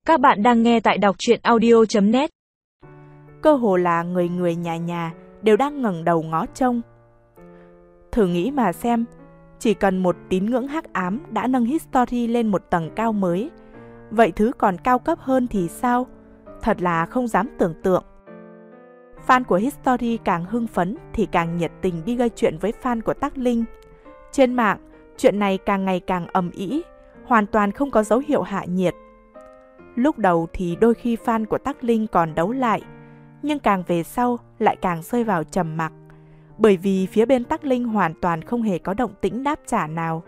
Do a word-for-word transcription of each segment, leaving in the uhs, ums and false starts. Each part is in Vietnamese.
Các bạn đang nghe tại đọc truyện audio chấm net. Cơ hồ là người người nhà nhà đều đang ngẩng đầu ngó trông. Thử nghĩ mà xem, chỉ cần một tín ngưỡng hắc ám đã nâng History lên một tầng cao mới, vậy thứ còn cao cấp hơn thì sao? Thật là không dám tưởng tượng. Fan của History càng hưng phấn thì càng nhiệt tình đi gây chuyện với fan của Tắc Linh. Trên mạng, chuyện này càng ngày càng ầm ĩ, hoàn toàn không có dấu hiệu hạ nhiệt. Lúc đầu thì đôi khi fan của Tắc Linh còn đấu lại, nhưng càng về sau lại càng rơi vào trầm mặc, bởi vì phía bên Tắc Linh hoàn toàn không hề có động tĩnh đáp trả nào.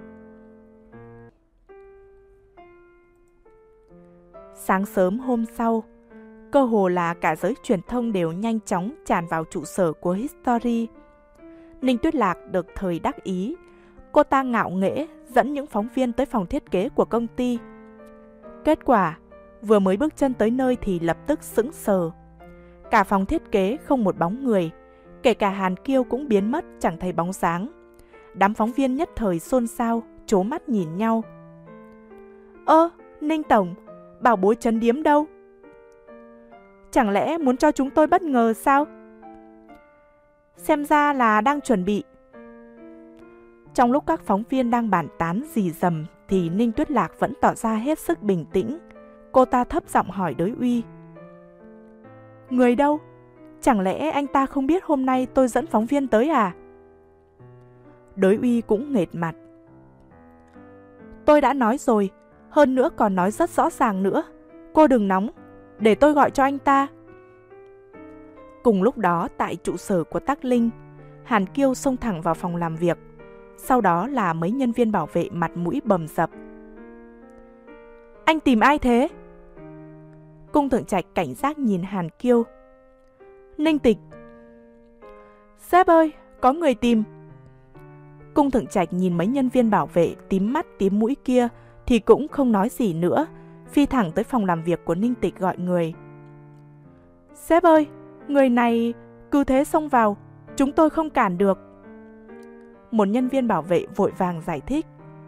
Sáng sớm hôm sau, cơ hồ là cả giới truyền thông đều nhanh chóng tràn vào trụ sở của History. Ninh Tuyết Lạc được thời đắc ý, cô ta ngạo nghễ dẫn những phóng viên tới phòng thiết kế của công ty. Kết quả, vừa mới bước chân tới nơi thì lập tức sững sờ. Cả phòng thiết kế không một bóng người, kể cả Hàn Kiêu cũng biến mất chẳng thấy bóng dáng. Đám phóng viên nhất thời xôn xao, trố mắt nhìn nhau. Ơ, Ninh Tổng, bảo bối trấn điếm đâu? Chẳng lẽ muốn cho chúng tôi bất ngờ sao? Xem ra là đang chuẩn bị. Trong lúc các phóng viên đang bàn tán rì rầm thì Ninh Tuyết Lạc vẫn tỏ ra hết sức bình tĩnh. Cô ta thấp giọng hỏi Đới Uy. Người đâu? Chẳng lẽ anh ta không biết hôm nay tôi dẫn phóng viên tới à? Đới Uy cũng nghệt mặt. Tôi đã nói rồi, hơn nữa còn nói rất rõ ràng nữa. Cô đừng nóng, để tôi gọi cho anh ta. Cùng lúc đó tại trụ sở của Tắc Linh, Hàn Kiêu xông thẳng vào phòng làm việc. Sau đó là mấy nhân viên bảo vệ mặt mũi bầm dập. Anh tìm ai thế? Cung Thượng Trạch cảnh giác nhìn Hàn Kiêu. Ninh Tịch. Sếp ơi, có người tìm. Cung Thượng Trạch nhìn mấy nhân viên bảo vệ tím mắt tím mũi kia thì cũng không nói gì nữa, phi thẳng tới phòng làm việc của Ninh Tịch gọi người. Sếp ơi, người này cứ thế xông vào, chúng tôi không cản được. Một nhân viên bảo vệ vội vàng giải thích.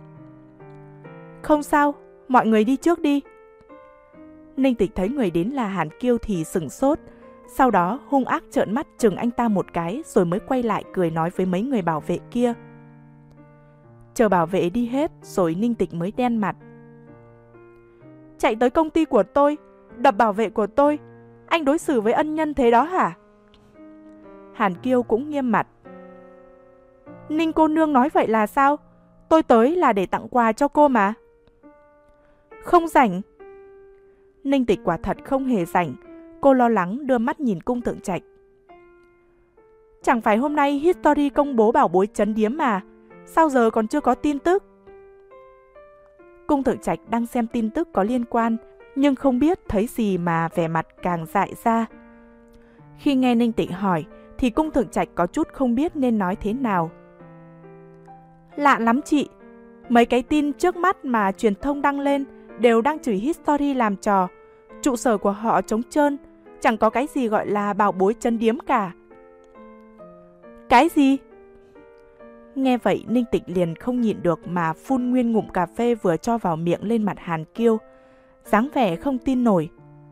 Không sao, mọi người đi trước đi. Ninh Tịch thấy người đến là Hàn Kiêu thì sửng sốt, sau đó hung ác trợn mắt chừng anh ta một cái rồi mới quay lại cười nói với mấy người bảo vệ kia. Chờ bảo vệ đi hết rồi Ninh Tịch mới đen mặt. Chạy tới công ty của tôi, đập bảo vệ của tôi, anh đối xử với ân nhân thế đó hả? Hàn Kiêu cũng nghiêm mặt. Ninh cô nương nói vậy là sao? Tôi tới là để tặng quà cho cô mà. Không rảnh. Ninh Tịch quả thật không hề rảnh. Cô lo lắng đưa mắt nhìn Cung Thượng Trạch. Chẳng phải hôm nay History công bố bảo bối trấn điếm mà, sao giờ còn chưa có tin tức? Cung Thượng Trạch đang xem tin tức có liên quan, nhưng không biết thấy gì mà vẻ mặt càng dại ra. Khi nghe Ninh Tịch hỏi thì Cung Thượng Trạch có chút không biết nên nói thế nào. Lạ lắm chị, mấy cái tin trước mắt mà truyền thông đăng lên đều đang chửi History làm trò. Trụ sở của họ trống trơn, chẳng có cái gì gọi là bảo bối trấn điếm cả. Cái gì? Nghe vậy Ninh Tịch liền không nhịn được mà phun nguyên ngụm cà phê vừa cho vào miệng lên mặt Hàn Kiêu, dáng vẻ không tin nổi.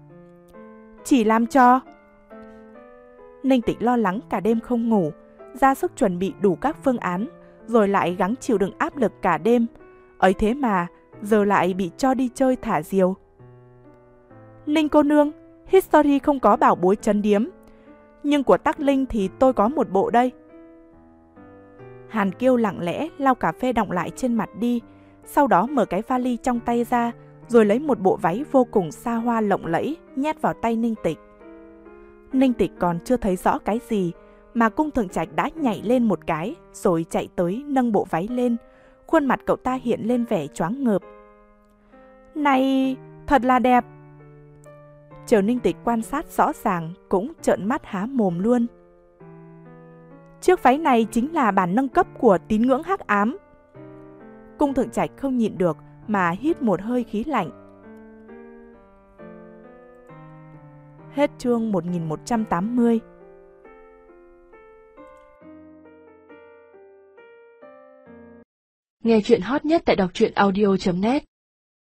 Chỉ làm cho. Ninh Tịch lo lắng cả đêm không ngủ, ra sức chuẩn bị đủ các phương án, rồi lại gắng chịu đựng áp lực cả đêm. Ấy thế mà giờ lại bị cho đi chơi thả diều. Ninh cô nương, History không có bảo bối trấn điếm, nhưng của Tắc Linh thì tôi có một bộ đây. Hàn Kiêu lặng lẽ lau cà phê đọng lại trên mặt đi, sau đó mở cái vali trong tay ra, rồi lấy một bộ váy vô cùng xa hoa lộng lẫy nhét vào tay Ninh Tịch. Ninh Tịch còn chưa thấy rõ cái gì mà Cung Thượng Trạch đã nhảy lên một cái rồi chạy tới nâng bộ váy lên, khuôn mặt cậu ta hiện lên vẻ choáng ngợp. Này, thật là đẹp. Chờ Ninh Tịch quan sát rõ ràng cũng trợn mắt há mồm luôn. Chiếc váy này chính là bản nâng cấp của tín ngưỡng hắc ám. Cung Thượng Trạch không nhịn được mà hít một hơi khí lạnh. Hết chương một nghìn một trăm tám mươi. Nghe chuyện hot nhất tại đọc truyện audio chấm net.